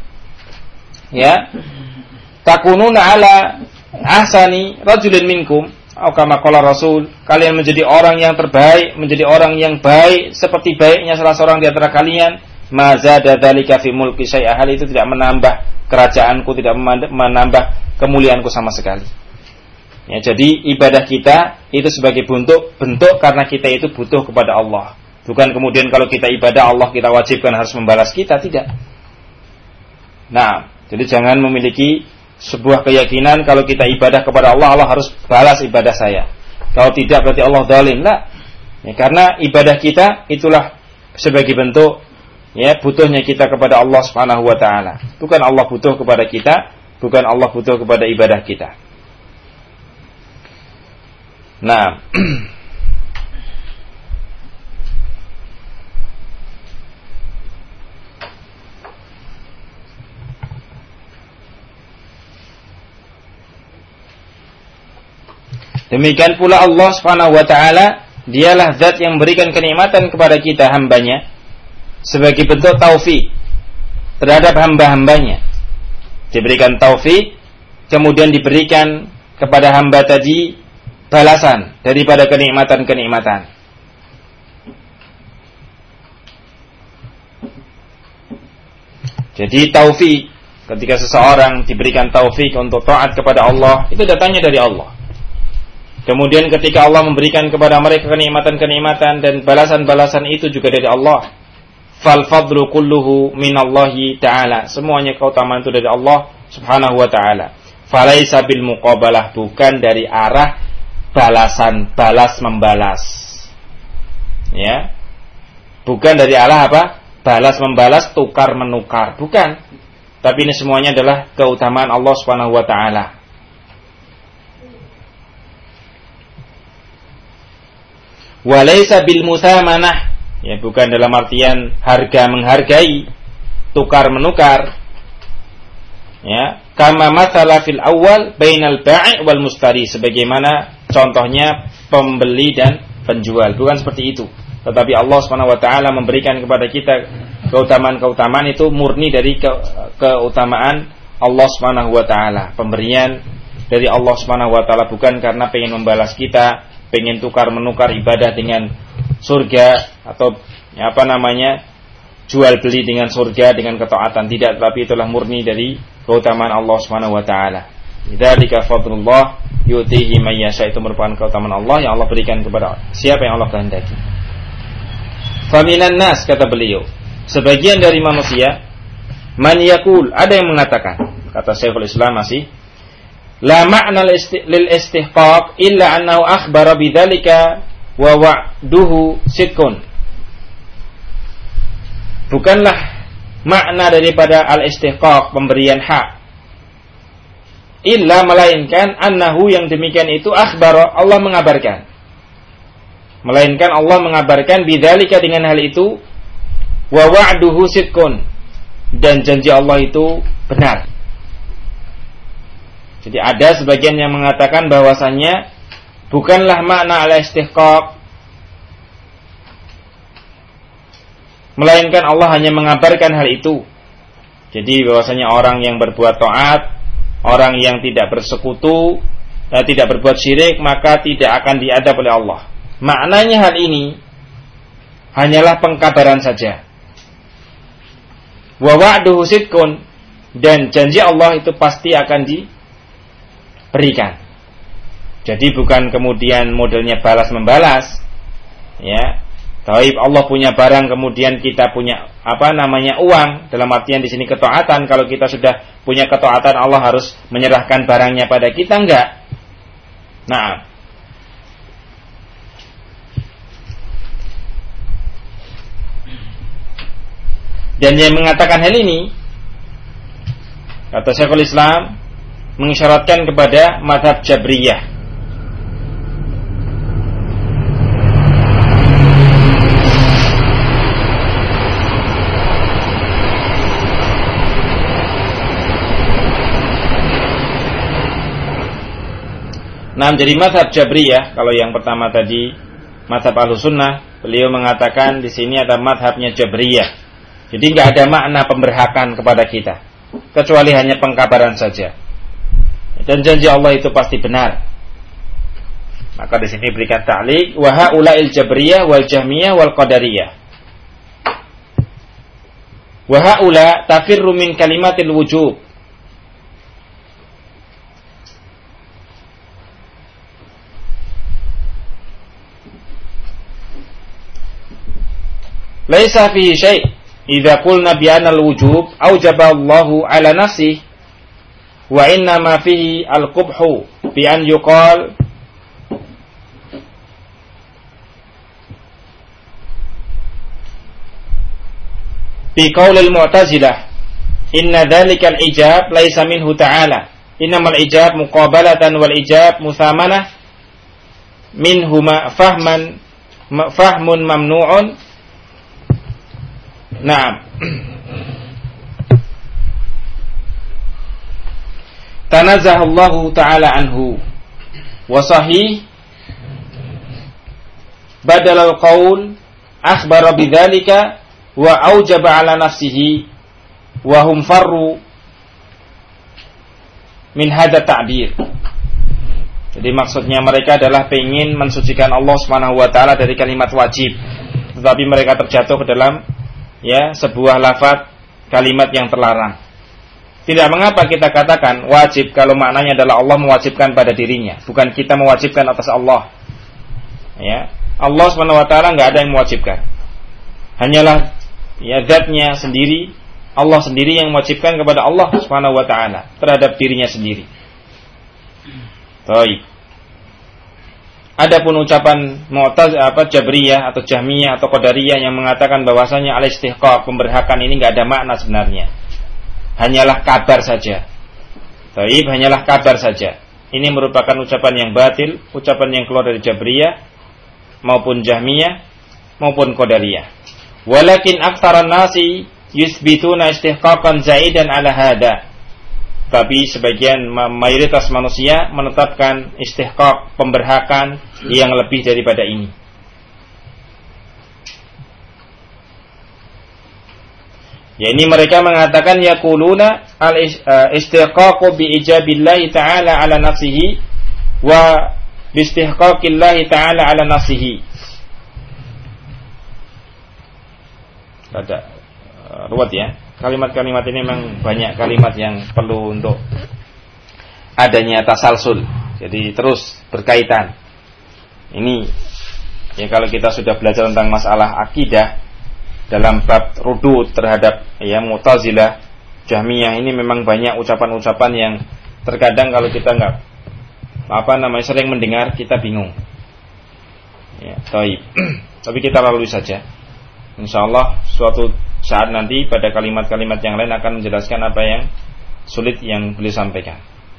takununa ala ahsani rajulin minkum, atau kama qala Rasul, kalian menjadi orang yang terbaik, menjadi orang yang baik seperti baiknya salah seorang di antara kalian, ma zada dzalika fi mulki syai'a, hal itu tidak menambah kerajaanku, tidak menambah kemuliaanku sama sekali. Ya, jadi ibadah kita itu sebagai bentuk karena kita itu butuh kepada Allah. Bukan kemudian kalau kita ibadah Allah kita wajibkan harus membalas kita, tidak. Nah, jadi jangan memiliki sebuah keyakinan kalau kita ibadah kepada Allah, Allah harus balas ibadah saya. Kalau tidak berarti Allah zalim. Lah. Ya, karena ibadah kita itulah sebagai bentuk butuhnya kita kepada Allah Subhanahu wa taala. Bukan Allah butuh kepada kita, bukan Allah butuh kepada ibadah kita. Nah, demikian pula Allah Subhanahu wa taala, dialah zat yang memberikan kenikmatan kepada kita hambanya sebagai bentuk taufik terhadap hamba-hambanya. Diberikan taufik, kemudian diberikan kepada hamba tadi balasan daripada kenikmatan-kenikmatan. Jadi taufik, ketika seseorang diberikan taufik untuk taat kepada Allah, itu datangnya dari Allah. Kemudian ketika Allah memberikan kepada mereka kenikmatan-kenikmatan dan balasan-balasan itu juga dari Allah. Fal fadlu kulluhu minallahi ta'ala. Semuanya keutamaan itu dari Allah Subhanahu wa ta'ala. Falaisa bil muqabalah, bukan dari arah balasan, balas membalas. Ya. Bukan dari arah balas membalas, tukar menukar, bukan. Tapi ini semuanya adalah keutamaan Allah Subhanahu wa ta'ala. Walaisa bil muthamanah, ya, bukan dalam artian harga menghargai, tukar menukar. Ya, kama mathala fil awal bainal ba'i wal mustari, sebagaimana contohnya pembeli dan penjual, bukan seperti itu. Tetapi Allah Subhanahu wa taala memberikan kepada kita keutamaan-keutamaan itu murni dari keutamaan Allah Subhanahu wa taala, pemberian dari Allah Subhanahu wa taala, bukan karena pengen membalas kita, pengen tukar menukar ibadah dengan surga atau jual beli dengan surga dengan ketaatan, tidak, tapi itulah murni dari keutamaan Allah Subhanahu wa taala. Dzalika fadlullah yu'tihi may yasha, itu merupakan keutamaan Allah yang Allah berikan kepada siapa yang Allah kehendaki. Faminan nas, kata beliau, sebagian dari manusia, man yaqul, ada yang mengatakan, kata Syekhul Islam masih, la ma'na lil istihqaq illa annahu akhbara bidzalika wa wa'duhu sidqun. Bukanlah makna daripada al-istihqaq, pemberian hak, illa melainkan annahu, yang demikian itu, akhbara, Allah mengabarkan, melainkan Allah mengabarkan bidzalika, dengan hal itu, wa wa'duhu sidqun, dan janji Allah itu benar. Jadi ada sebagian yang mengatakan bahwasannya bukanlah makna al-istihqaq, melainkan Allah hanya mengabarkan hal itu. Jadi bahwasanya orang yang berbuat taat, orang yang tidak bersekutu, tidak berbuat syirik, maka tidak akan diadab oleh Allah. Maknanya hal ini hanyalah pengkabaran saja. Wa wa'duhu sidqun, dan janji Allah itu pasti akan diberikan. Jadi bukan kemudian modelnya balas membalas, ya. Taib Allah punya barang, kemudian kita punya uang, dalam artian di sini ketaatan. Kalau kita sudah punya ketaatan, Allah harus menyerahkan barangnya pada kita, enggak. Nah, dan yang mengatakan hal ini, kata Syekhul Islam, mengisyaratkan kepada mazhab Jabriyah. Nah, jadi mazhab Jabriyah, kalau yang pertama tadi mazhab Ahlussunnah, beliau mengatakan di sini ada mazhabnya Jabriyah. Jadi nggak ada makna pemberhakan kepada kita, kecuali hanya pengkabaran saja. Dan janji Allah itu pasti benar. Maka di sini berikan ta'liq, wa haula'il Jabriyah wal Jahmiyah wal Qadariyah. Wa haula tafirru min kalimatil wujub. Laisa fihi syai' idza qulna bi anna al-wujub aujaba Allahu 'ala nafsihi wa inna ma fihi al-qubhu bi an yuqal bi qaulil mu'tazilah inna dhalika al-ijab laisa minhu ta'ala innamal ijab muqabalatan wal ijab muthamanah minhuma fahmun mamnu'un. Naam. Tanazzaha Allah Ta'ala anhu wa sahih badal al-qaul akhbara bidzalika wa aujaba ala nafsihi wa hum farru min hadha ta'bir. Jadi maksudnya mereka adalah ingin mensucikan Allah Subhanahu wa taala dari kalimat wajib, tetapi mereka terjatuh ke dalam sebuah lafaz kalimat yang terlarang. Tidak mengapa kita katakan wajib kalau maknanya adalah Allah mewajibkan pada dirinya, bukan kita mewajibkan atas Allah. Allah Subhanahu wa taala enggak ada yang mewajibkan. Hanyalah zatnya sendiri, Allah sendiri yang mewajibkan kepada Allah Subhanahu wa taala terhadap dirinya sendiri. Baik. Adapun ucapan Jabriyah atau Jahmiyah atau Qadariyah yang mengatakan bahwasanya al-istihqaq, pemberhakan ini enggak ada makna sebenarnya. Hanyalah kabar saja. Baik, hanyalah kabar saja. Ini merupakan ucapan yang batil, ucapan yang keluar dari Jabriyah maupun Jahmiyah maupun Qadariyah. Walakin aktsaran nasi yusbituna istihqaqan zaidan ala hada. Tapi sebagian mayoritas manusia menetapkan istihqaq, pemberhakan yang lebih daripada ini. Ini mereka mengatakan yaquluna al-istihqaqu bi ijabillahi ta'ala ala nafsihi wa bi istihqaqillahi ta'ala ala nafsihi. Ada ruwet ya. Kalimat-kalimat ini memang banyak kalimat yang perlu untuk adanya tasalsul. Jadi terus berkaitan. Ini kalau kita sudah belajar tentang masalah akidah dalam bab rudud terhadap Mu'tazilah, Jahmiyah, ini memang banyak ucapan-ucapan yang terkadang kalau kita sering mendengar, kita bingung. Ya, baik. Tapi kita lalui saja. Insyaallah suatu saat nanti pada kalimat-kalimat yang lain akan menjelaskan apa yang sulit yang beliau sampaikan.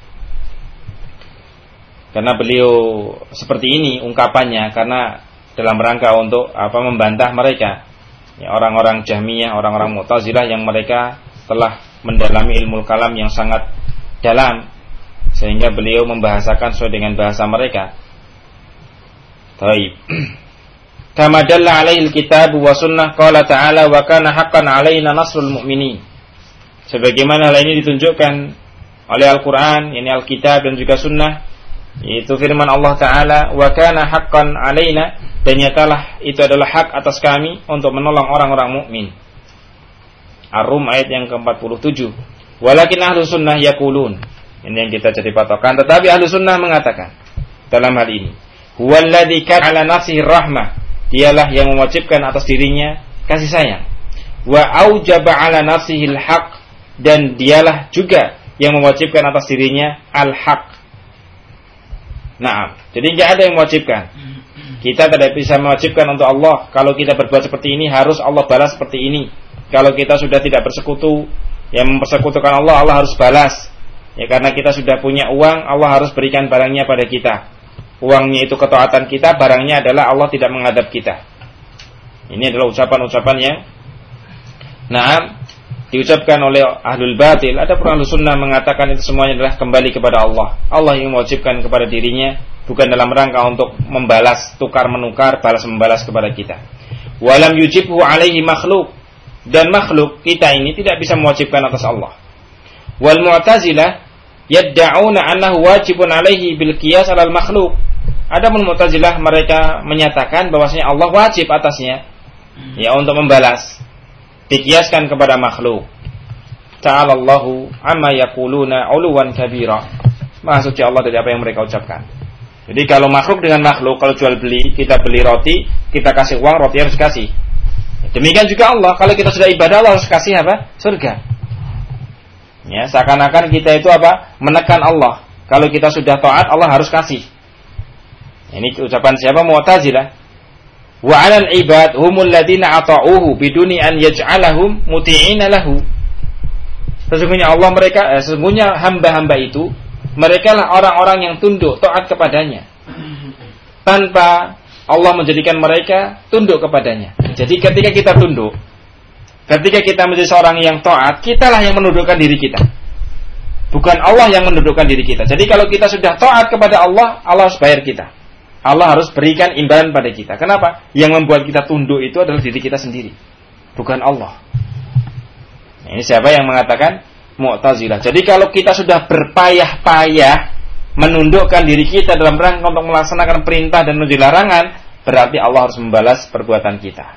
Karena beliau seperti ini ungkapannya karena dalam rangka untuk membantah mereka, ya, orang-orang Jahmiyah, orang-orang Mu'tazilah yang mereka telah mendalami ilmu kalam yang sangat dalam, sehingga beliau membahasakan sesuai dengan bahasa mereka. Baik. Kama dalla alaihi alkitab wa sunnah qala ta'ala wa kana haqqan alaina nasrul mu'minin. Sebagaimana hal ini ditunjukkan oleh Al-Qur'an, yakni Alkitab dan juga sunnah, yaitu firman Allah Ta'ala wa kana haqqan alaina, dan nyatalah itu adalah hak atas kami untuk menolong orang-orang mukmin. Ar-Rum ayat yang ke-47. Walakin ahlu sunnah yaqulun, ini yang kita jadi patokan, tetapi ahlu sunnah mengatakan dalam hal ini, huwallazi kana ala nafsihi rahmah, dialah yang mewajibkan atas dirinya kasih sayang. Wa aujaba ala nafsihi al-haq, dan dialah juga yang mewajibkan atas dirinya al-haq. Nah, jadi tidak ada yang mewajibkan. Kita tidak bisa mewajibkan untuk Allah. Kalau kita berbuat seperti ini, harus Allah balas seperti ini. Kalau kita sudah tidak bersekutu, yang mempersekutukan Allah, Allah harus balas. Ya, karena kita sudah punya uang, Allah harus berikan barangnya pada kita. Uangnya itu ketaatan kita, barangnya adalah Allah tidak menghadap kita. Ini adalah ucapan-ucapan yang diucapkan oleh ahlul batil. Ada pun ahlus sunnah mengatakan itu semuanya adalah kembali kepada Allah. Allah yang mewajibkan kepada dirinya, bukan dalam rangka untuk membalas, tukar menukar, balas membalas kepada kita. Walam yujibhu alaihi makhluk, dan makhluk kita ini tidak bisa mewajibkan atas Allah. Wal mu'tazilah yadda'una annahu wajibun alaihi bil qiyas alal makhluk. Adapun Mu'tazilah mereka menyatakan bahwasanya Allah wajib atasnya, ya, untuk membalas, dikiaskan kepada makhluk. Ta'alallahu amma yaquluna 'uluwan kabira. Maha suci Allah dari apa yang mereka ucapkan. Jadi kalau makhluk dengan makhluk, kalau jual beli, kita beli roti, kita kasih uang, roti harus kasih. Demikian juga Allah, kalau kita sudah ibadah, Allah harus kasih apa? Surga. Ya, seakan-akan kita itu menekan Allah. Kalau kita sudah taat, Allah harus kasih. Ini ucapan siapa? Mu'tazilah. Wa 'alal 'ibad humul ladzina ata'uhu biduni an yaj'alahum muti'ina lahu. Sesungguhnya sesungguhnya hamba-hamba itu, mereka lah orang-orang yang tunduk taat kepadanya, tanpa Allah menjadikan mereka tunduk kepadanya. Jadi ketika kita tunduk, ketika kita menjadi seorang yang taat, kitalah yang menundukkan diri kita, bukan Allah yang menundukkan diri kita. Jadi kalau kita sudah taat kepada Allah, Allah harus bayar kita. Allah harus berikan imbalan pada kita. Kenapa? Yang membuat kita tunduk itu adalah diri kita sendiri, bukan Allah. Nah, ini siapa yang mengatakan? Mu'tazilah. Jadi kalau kita sudah berpayah-payah menundukkan diri kita dalam rangka untuk melaksanakan perintah dan menjauhi larangan, berarti Allah harus membalas perbuatan kita.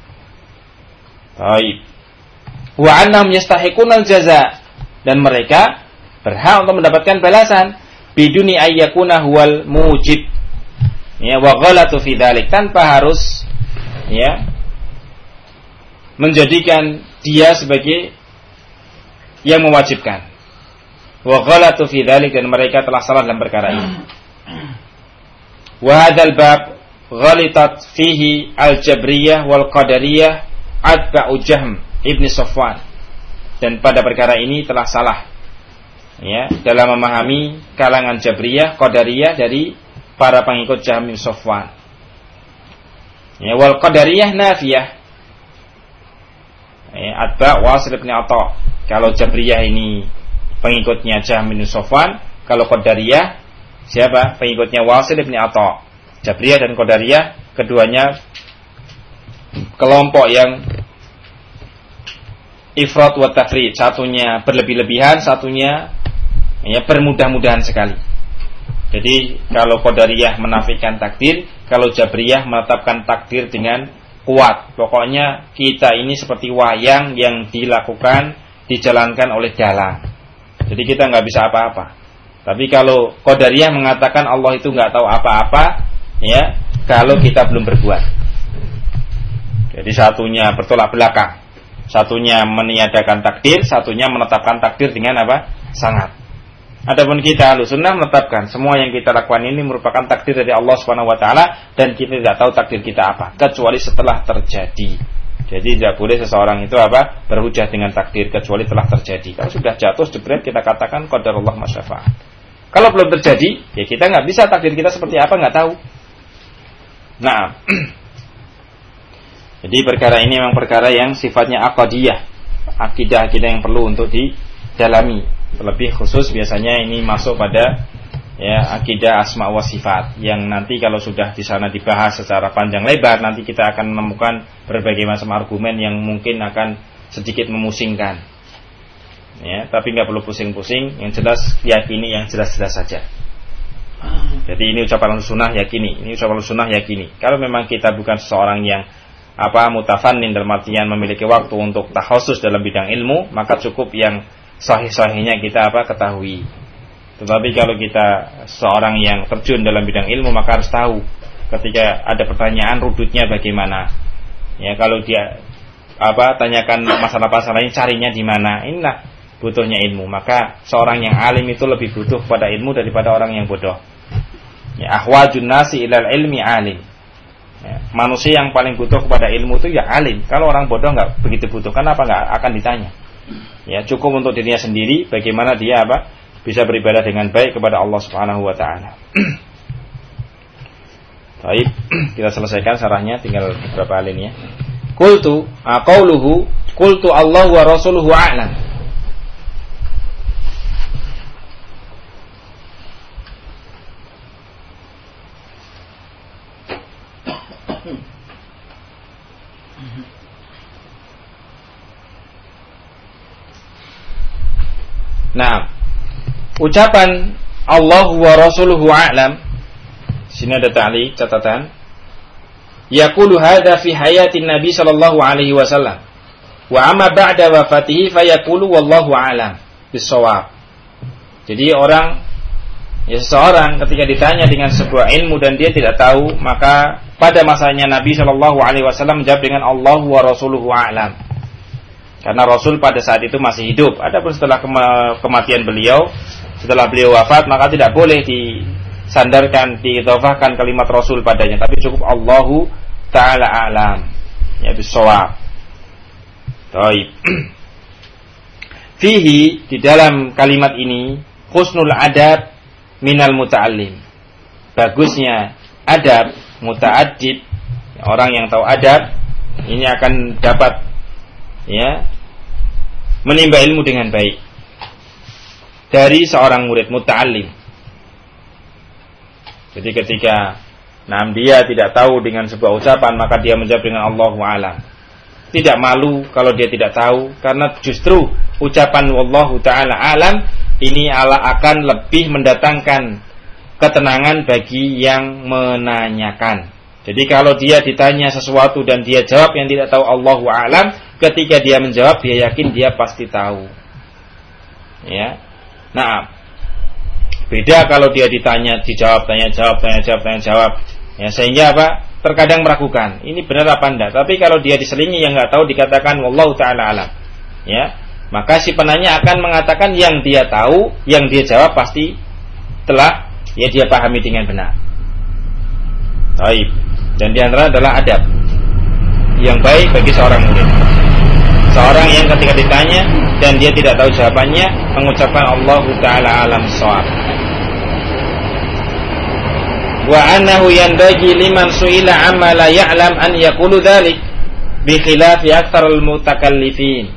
Baik. Wa annahum yastahiqunal jaza, dan mereka berhak untuk mendapatkan balasan biduni ayyakuna huwal mujib. Ya, wa ghalatu fi dzalik, tanpa harus menjadikan dia sebagai yang mewajibkan. Wa ghalatu fi dzalik, dan mereka telah salah dalam perkara ini. Wa hadzal bab ghalitat fihi al-jabriyah wal qadariyah atba'u Jahm ibn Safwan, dan pada perkara ini telah salah dalam memahami kalangan Jabriyah, Qadariyah dari para pengikut Jahm bin Safwan. Wal Qadariyah nafiyah, atba' Wasil bin Atha. Kalau Jabriyah ini pengikutnya Jahm bin Safwan, kalau Qadariyah siapa? Pengikutnya Wasil bin Atha. Jabriyah dan Qadariyah keduanya kelompok yang ifrat wa tafrid, satunya berlebih-lebihan, satunya bermudah-mudahan sekali. Jadi kalau Qadariyah menafikan takdir, kalau Jabriyah menetapkan takdir dengan kuat. Pokoknya kita ini seperti wayang yang dilakukan, dijalankan oleh dalang. Jadi kita nggak bisa apa-apa. Tapi kalau Qadariyah mengatakan Allah itu nggak tahu apa-apa, kalau kita belum berbuat. Jadi satunya bertolak belakang, satunya meniadakan takdir, satunya menetapkan takdir dengan sangat. Adapun kita Ahlussunnah menetapkan semua yang kita lakukan ini merupakan takdir dari Allah Subhanahu wa taala dan kita tidak tahu takdir kita apa kecuali setelah terjadi. Jadi tidak boleh seseorang itu berhujah dengan takdir kecuali telah terjadi. Kalau sudah jatuh jebret kita katakan qadarullah ma syaa. Kalau belum terjadi, ya kita nggak bisa takdir kita seperti apa nggak tahu. Nah, jadi perkara ini memang perkara yang sifatnya aqdiyah, akidah yang perlu untuk didalami. Terlebih khusus biasanya ini masuk pada akidah asma wa sifat yang nanti kalau sudah di sana dibahas secara panjang lebar nanti kita akan menemukan berbagai macam argumen yang mungkin akan sedikit memusingkan. Ya, tapi nggak perlu pusing-pusing, yang jelas yakini yang jelas-jelas saja. Jadi ini ucapan Ahlussunnah yakini, ini ucapan Ahlussunnah yakini. Kalau memang kita bukan seseorang yang mutafannin dalam artian memiliki waktu untuk takhasus dalam bidang ilmu, maka cukup yang sahih-sahihnya kita ketahui. Tetapi kalau kita seorang yang terjun dalam bidang ilmu maka harus tahu ketika ada pertanyaan rudutnya bagaimana. Ya, kalau dia tanyakan masalah-masalah ini carinya di mana, inilah butuhnya ilmu. Maka seorang yang alim itu lebih butuh pada ilmu daripada orang yang bodoh. Ya, ahwajun nasi ilal ilmi alim. Ya, manusia yang paling butuh kepada ilmu itu ya alim. Kalau orang bodoh nggak begitu butuh, kenapa nggak akan ditanya? Ya, cukup untuk dirinya sendiri bagaimana dia bisa beribadah dengan baik kepada Allah Subhanahu wa taala. Baik, kita selesaikan syarahnya, tinggal beberapa alinea. Qultu qauluhu qultu Allah wa rasuluhu a'lam. Nah, ucapan Allah wa rasuluhu a'lam, sini ada ta'liq catatan. Yaqulu hadza fi hayatin Nabi sallallahu alaihi wasallam. Wa amma ba'da wafatihi fayaqulu wallahu a'lam bis-shawab. Jadi seseorang ketika ditanya dengan sebuah ilmu dan dia tidak tahu, maka pada masanya Nabi sallallahu alaihi wasallam menjawab dengan Allah wa rasuluhu a'lam. Karena Rasul pada saat itu masih hidup. Adapun setelah kematian beliau, setelah beliau wafat, maka tidak boleh disandarkan, diidhofahkan kalimat Rasul padanya, tapi cukup Allahu ta'ala a'lam, ya bis-shawab. Baik. Fihi, di dalam kalimat ini husnul adab minal muta'allim. Bagusnya adab muta'addib, orang yang tahu adab ini akan dapat menimba ilmu dengan baik dari seorang murid muta'allim. Jadi ketika dia tidak tahu dengan sebuah ucapan, maka dia menjawab dengan Allahu a'lam. Tidak malu kalau dia tidak tahu, karena justru ucapan wallahu ta'ala a'lam ini akan lebih mendatangkan ketenangan bagi yang menanyakan. Jadi kalau dia ditanya sesuatu dan dia jawab yang tidak tahu Allahu a'lam, ketika dia menjawab dia yakin dia pasti tahu. Ya. Nah, beda kalau dia ditanya, dijawab, tanya jawab. Ya, sehingga terkadang meragukan, ini benar apa enggak. Tapi kalau dia diselingi yang enggak tahu dikatakan wallahu ta'ala alam. Ya. Maka si penanya akan mengatakan yang dia tahu, yang dia jawab pasti telah dia pahami dengan benar. Baik. Dan di antara adalah adab yang baik bagi seorang murid. Seorang yang ketika ditanya dan dia tidak tahu jawabannya mengucapkan Allahu ta'ala alam shawab. Wa annahu yanbaghi liman su'ila amma la ya'lam an yaqulu dzalik bi khilafi aktsaril mutakallifin.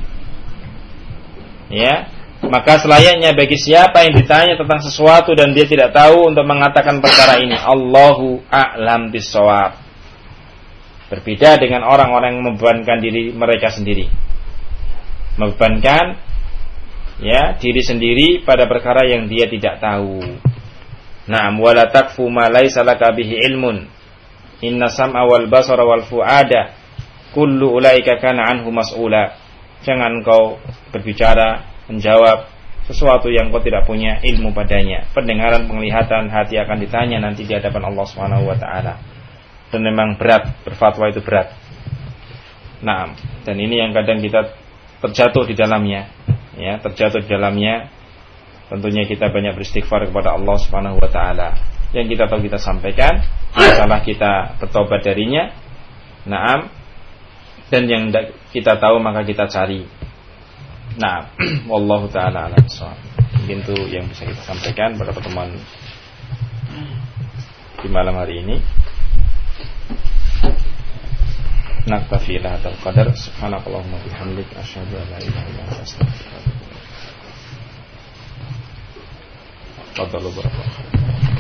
Ya, maka selayaknya bagi siapa yang ditanya tentang sesuatu dan dia tidak tahu untuk mengatakan perkara ini Allahu a'lam bis-shawab. Berbeda dengan orang-orang yang membebankan diri mereka sendiri, membebankan diri sendiri pada perkara yang dia tidak tahu. Na'am, wala takfu ma laisa laka bihi ilmun. Inna sam'a wal basara wal fu'ada kullu ulaika kana anhu mas'ula. Jangan engkau berbicara, menjawab sesuatu yang kau tidak punya ilmu padanya. Pendengaran, penglihatan, hati akan ditanya nanti di hadapan Allah Subhanahu wa taala. Dan memang berat, berfatwa itu berat. Nah, dan ini yang kadang kita terjatuh di dalamnya, terjatuh di dalamnya. tentunya kita banyak beristighfar kepada Allah Subhanahu wa taala. Yang kita tahu kita sampaikan, salah kita bertobat darinya. Naam. Dan yang kita tahu maka kita cari. Nah, wallahu taala a'lam bishawab. Mungkin itu yang bisa kita sampaikan pada pertemuan di malam hari ini. Naktafi la hadzal qadar. Subhanakallahumma bihamdika asyhadu an la ilaha illa anta astaghfiruka wa atubu ilaik. Fadhlu barakallahu.